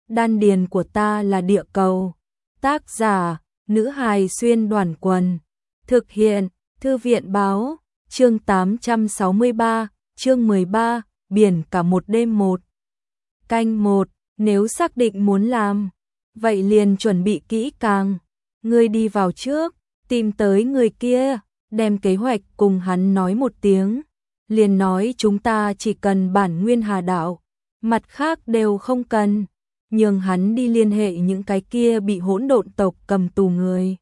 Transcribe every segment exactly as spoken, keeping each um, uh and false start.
đan điền của ta là địa cầu. Tác giả, nữ hài xuyên đoàn quần. Thực hiện, thư viện báo, chương tám trăm sáu mươi ba, chương mười ba, biển cả một đêm một. Canh một, nếu xác định muốn làm, vậy liền chuẩn bị kỹ càng. Ngươi đi vào trước, tìm tới người kia, đem kế hoạch cùng hắn nói một tiếng. Liền nói chúng ta chỉ cần bản nguyên hà đạo, mặt khác đều không cần. Nhường hắn đi liên hệ những cái kia bị hỗn độn tộc cầm tù người.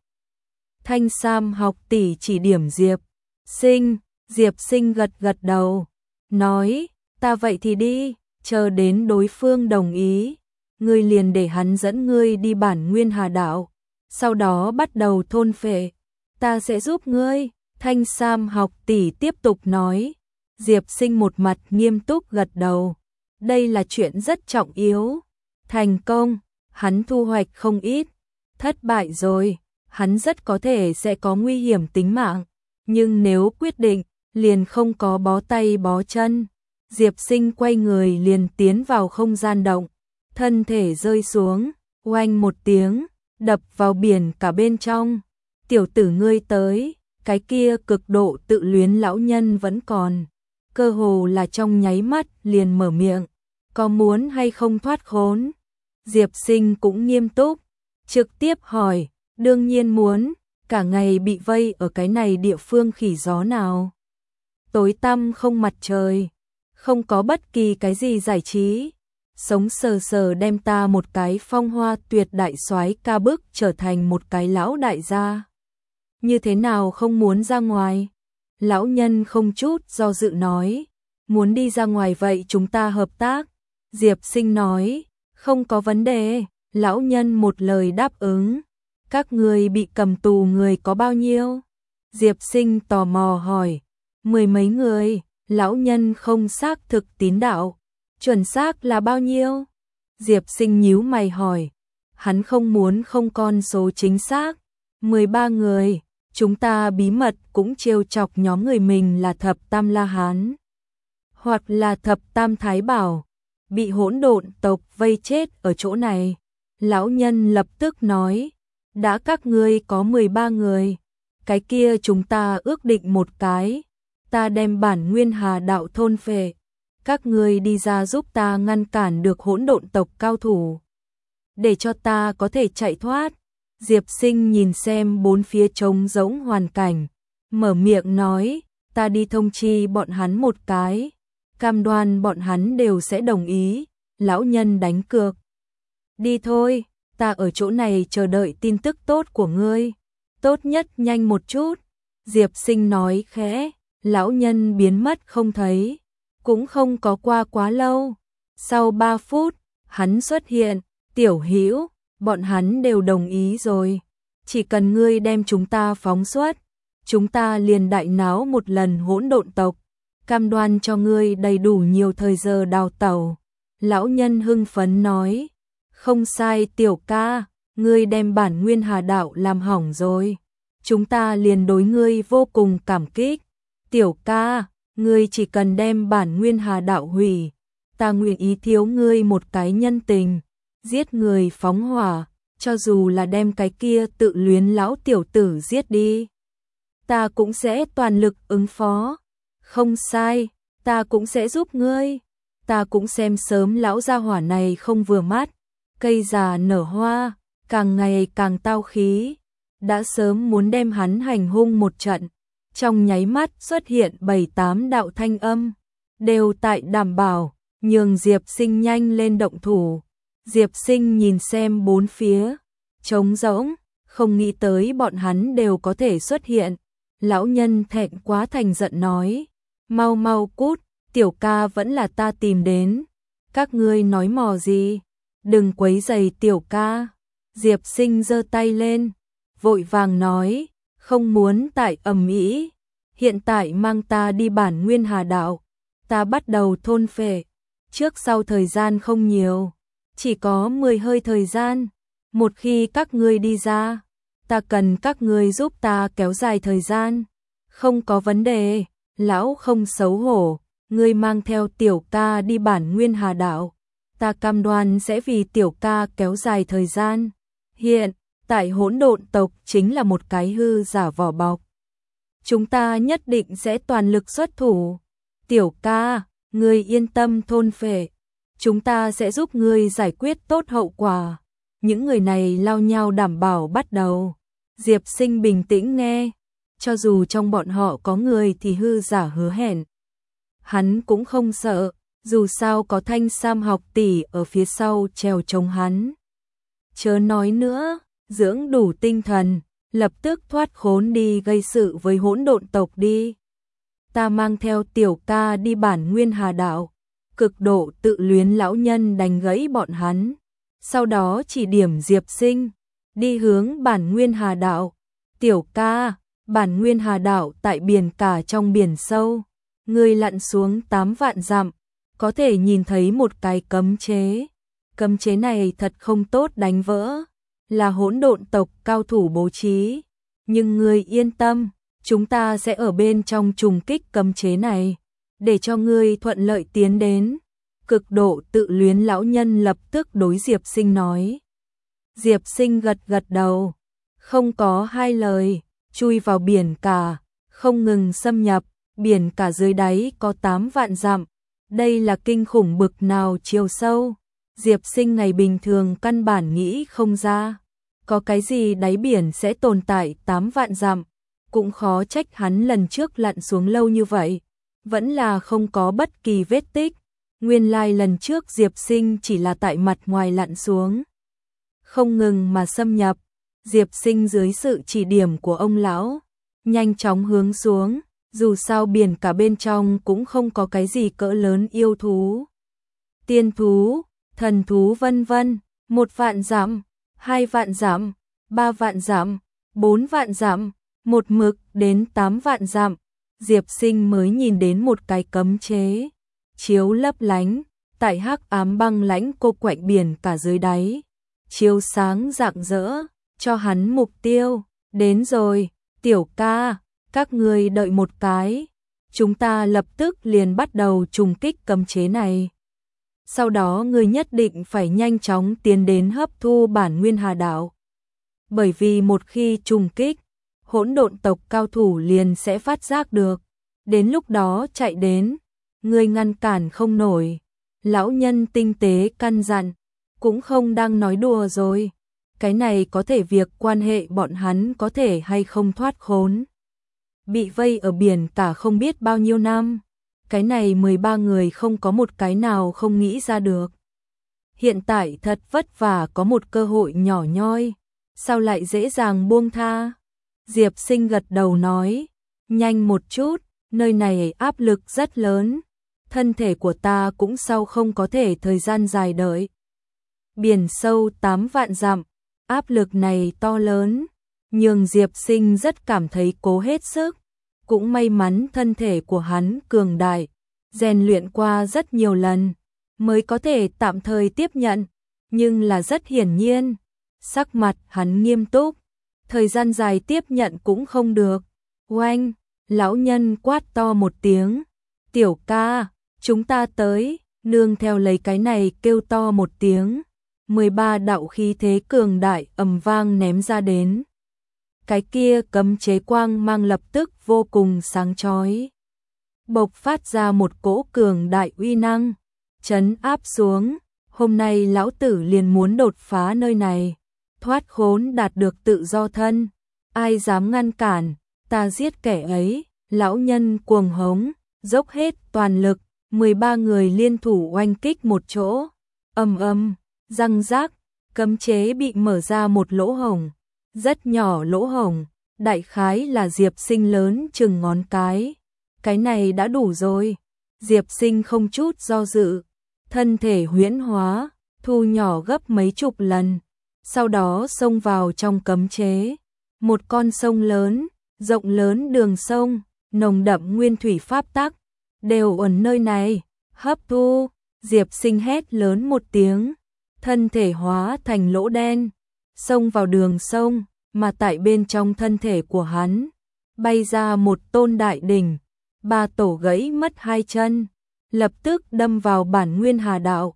Thanh Sam học tỷ chỉ điểm Diệp Sinh, Diệp Sinh gật gật đầu, nói, ta vậy thì đi, chờ đến đối phương đồng ý, ngươi liền để hắn dẫn ngươi đi bản nguyên hà đạo, sau đó bắt đầu thôn phệ, ta sẽ giúp ngươi. Thanh Sam học tỷ tiếp tục nói, Diệp Sinh một mặt nghiêm túc gật đầu, đây là chuyện rất trọng yếu. Thành công, hắn thu hoạch không ít, thất bại rồi, hắn rất có thể sẽ có nguy hiểm tính mạng, nhưng nếu quyết định, liền không có bó tay bó chân. Diệp Sinh quay người liền tiến vào không gian động, thân thể rơi xuống, oanh một tiếng, đập vào biển cả bên trong. Tiểu tử ngươi tới, cái kia cực độ tự luyến lão nhân vẫn còn, cơ hồ là trong nháy mắt liền mở miệng, có muốn hay không thoát khốn? Diệp Sinh cũng nghiêm túc, trực tiếp hỏi, đương nhiên muốn, cả ngày bị vây ở cái này địa phương khỉ gió nào. Tối tăm không mặt trời, không có bất kỳ cái gì giải trí, sống sờ sờ đem ta một cái phong hoa tuyệt đại soái ca bức trở thành một cái lão đại gia. Như thế nào không muốn ra ngoài? Lão nhân không chút do dự nói, muốn đi ra ngoài vậy chúng ta hợp tác. Diệp Sinh nói, không có vấn đề, lão nhân một lời đáp ứng. Các người bị cầm tù người có bao nhiêu? Diệp Sinh tò mò hỏi, mười mấy người, lão nhân không xác thực tín đạo, chuẩn xác là bao nhiêu? Diệp Sinh nhíu mày hỏi, hắn không muốn không con số chính xác, mười ba người, chúng ta bí mật cũng trêu chọc nhóm người mình là thập tam La Hán, hoặc là thập tam Thái Bảo. Bị hỗn độn tộc vây chết ở chỗ này. Lão nhân lập tức nói, đã các ngươi có mười ba người, cái kia chúng ta ước định một cái, ta đem bản nguyên hà đạo thôn phệ, các ngươi đi ra giúp ta ngăn cản được hỗn độn tộc cao thủ, để cho ta có thể chạy thoát. Diệp Sinh nhìn xem bốn phía trống rỗng hoàn cảnh, mở miệng nói, ta đi thông chi bọn hắn một cái, cam đoan bọn hắn đều sẽ đồng ý. Lão nhân đánh cược, đi thôi, ta ở chỗ này chờ đợi tin tức tốt của ngươi, tốt nhất nhanh một chút. Diệp Sinh nói khẽ, lão nhân biến mất không thấy, cũng không có qua quá lâu. Sau ba phút, hắn xuất hiện, Tiểu Hữu, bọn hắn đều đồng ý rồi, chỉ cần ngươi đem chúng ta phóng xuất, chúng ta liền đại náo một lần hỗn độn tộc, cam đoan cho ngươi đầy đủ nhiều thời giờ đào tẩu. Lão nhân hưng phấn nói, không sai tiểu ca, ngươi đem bản nguyên hà đạo làm hỏng rồi, chúng ta liền đối ngươi vô cùng cảm kích. Tiểu ca, ngươi chỉ cần đem bản nguyên hà đạo hủy, ta nguyện ý thiếu ngươi một cái nhân tình, giết người phóng hỏa, cho dù là đem cái kia tự luyến lão tiểu tử giết đi, ta cũng sẽ toàn lực ứng phó. Không sai, ta cũng sẽ giúp ngươi, ta cũng xem sớm lão gia hỏa này không vừa mắt, cây già nở hoa, càng ngày càng tao khí, đã sớm muốn đem hắn hành hung một trận. Trong nháy mắt xuất hiện bảy tám đạo thanh âm, đều tại đảm bảo, nhường Diệp Sinh nhanh lên động thủ. Diệp Sinh nhìn xem bốn phía, trống rỗng, không nghĩ tới bọn hắn đều có thể xuất hiện. Lão nhân thẹn quá thành giận nói, mau mau cút, tiểu ca vẫn là ta tìm đến, các ngươi nói mò gì, đừng quấy rầy tiểu ca. Diệp Sinh giơ tay lên, vội vàng nói, không muốn tại ầm ĩ, hiện tại mang ta đi bản nguyên hà đạo, ta bắt đầu thôn phệ, trước sau thời gian không nhiều, chỉ có mười hơi thời gian, một khi các ngươi đi ra, ta cần các ngươi giúp ta kéo dài thời gian. Không có vấn đề, lão không xấu hổ, ngươi mang theo tiểu ca đi bản nguyên hà đạo, ta cam đoan sẽ vì tiểu ca kéo dài thời gian. Hiện tại hỗn độn tộc chính là một cái hư giả vỏ bọc. Chúng ta nhất định sẽ toàn lực xuất thủ. Tiểu ca, ngươi yên tâm thôn phệ. Chúng ta sẽ giúp ngươi giải quyết tốt hậu quả. Những người này lao nhau đảm bảo bắt đầu. Diệp Sinh bình tĩnh nghe. Cho dù trong bọn họ có người thì hư giả hứa hẹn. Hắn cũng không sợ. Dù sao có Thanh Sam học tỷ ở phía sau trèo chống hắn. Chớ nói nữa, dưỡng đủ tinh thần, lập tức thoát khốn đi gây sự với hỗn độn tộc đi. Ta mang theo tiểu ca đi bản Nguyên Hà Đạo. Cực độ tự luyến lão nhân đánh gãy bọn hắn. Sau đó chỉ điểm Diệp Sinh, đi hướng bản Nguyên Hà Đạo. Tiểu ca, bản Nguyên Hà Đạo tại biển cả trong biển sâu. Ngươi lặn xuống tám vạn dặm, có thể nhìn thấy một cái cấm chế. Cấm chế này thật không tốt đánh vỡ, là hỗn độn tộc cao thủ bố trí. Nhưng ngươi yên tâm, chúng ta sẽ ở bên trong trùng kích cấm chế này, để cho ngươi thuận lợi tiến đến. Cực độ tự luyến lão nhân lập tức đối Diệp Sinh nói. Diệp Sinh gật gật đầu, không có hai lời, chui vào biển cả, không ngừng xâm nhập. Biển cả dưới đáy có tám vạn dặm. Đây là kinh khủng bực nào chiều sâu. Diệp Sinh ngày bình thường căn bản nghĩ không ra. Có cái gì đáy biển sẽ tồn tại tám vạn dặm. Cũng khó trách hắn lần trước lặn xuống lâu như vậy. Vẫn là không có bất kỳ vết tích. Nguyên lai lần trước Diệp Sinh chỉ là tại mặt ngoài lặn xuống. Không ngừng mà xâm nhập. Diệp Sinh dưới sự chỉ điểm của ông lão, nhanh chóng hướng xuống. Dù sao biển cả bên trong cũng không có cái gì cỡ lớn yêu thú. Tiên thú, thần thú vân vân, một vạn dặm, hai vạn dặm, ba vạn dặm, bốn vạn dặm, một mực đến tám vạn dặm. Diệp Sinh mới nhìn đến một cái cấm chế, chiếu lấp lánh, tại hắc ám băng lãnh cô quạnh biển cả dưới đáy. Chiếu sáng rạng rỡ, cho hắn mục tiêu, đến rồi, tiểu ca. Các ngươi đợi một cái, chúng ta lập tức liền bắt đầu trùng kích cấm chế này. Sau đó ngươi nhất định phải nhanh chóng tiến đến hấp thu bản Nguyên Hà Đạo. Bởi vì một khi trùng kích, hỗn độn tộc cao thủ liền sẽ phát giác được. Đến lúc đó chạy đến, ngươi ngăn cản không nổi. Lão nhân tinh tế căn dặn, cũng không đang nói đùa rồi. Cái này có thể việc quan hệ bọn hắn có thể hay không thoát khốn. Bị vây ở biển cả không biết bao nhiêu năm. Cái này mười ba người không có một cái nào không nghĩ ra được. Hiện tại thật vất vả có một cơ hội nhỏ nhoi. Sao lại dễ dàng buông tha? Diệp Sinh gật đầu nói. Nhanh một chút, nơi này áp lực rất lớn. Thân thể của ta cũng sao không có thể thời gian dài đợi. Biển sâu tám vạn dặm, áp lực này to lớn. Nhưng Diệp Sinh rất cảm thấy cố hết sức. Cũng may mắn thân thể của hắn cường đại, rèn luyện qua rất nhiều lần, mới có thể tạm thời tiếp nhận. Nhưng là rất hiển nhiên, sắc mặt hắn nghiêm túc, thời gian dài tiếp nhận cũng không được. Oanh, lão nhân quát to một tiếng, tiểu ca, chúng ta tới, nương theo lấy cái này kêu to một tiếng. mười ba đạo khí thế cường đại ầm vang ném ra đến. Cái kia cấm chế quang mang lập tức vô cùng sáng chói. Bộc phát ra một cỗ cường đại uy năng, trấn áp xuống. Hôm nay lão tử liền muốn đột phá nơi này, thoát khốn đạt được tự do thân. Ai dám ngăn cản, ta giết kẻ ấy. Lão nhân cuồng hống, dốc hết toàn lực. mười ba người liên thủ oanh kích một chỗ. Ầm ầm, răng rác, cấm chế bị mở ra một lỗ hổng. Rất nhỏ lỗ hổng, đại khái là Diệp Sinh lớn chừng ngón cái. Cái này đã đủ rồi. Diệp Sinh không chút do dự, thân thể huyễn hóa, thu nhỏ gấp mấy chục lần. Sau đó xông vào trong cấm chế. Một con sông lớn, rộng lớn đường sông, nồng đậm nguyên thủy pháp tắc, đều ở nơi này. Hấp thu, Diệp Sinh hét lớn một tiếng, thân thể hóa thành lỗ đen. Xông vào đường sông, mà tại bên trong thân thể của hắn, bay ra một tôn đại đỉnh, ba tổ gãy mất hai chân, lập tức đâm vào bản Nguyên Hà Đạo.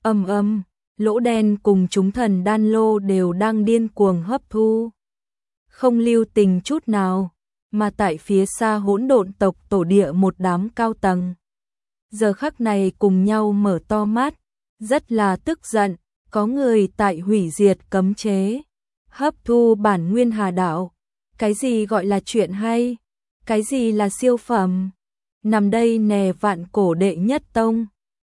Âm âm, lỗ đen cùng chúng thần đan lô đều đang điên cuồng hấp thu. Không lưu tình chút nào, mà tại phía xa hỗn độn tộc tổ địa một đám cao tầng. Giờ khắc này cùng nhau mở to mắt, rất là tức giận, có người tại hủy diệt cấm chế, hấp thu bản nguyên hà đạo. Cái gì gọi là chuyện hay? Cái gì là siêu phẩm? Nằm đây nè vạn cổ đệ nhất tông,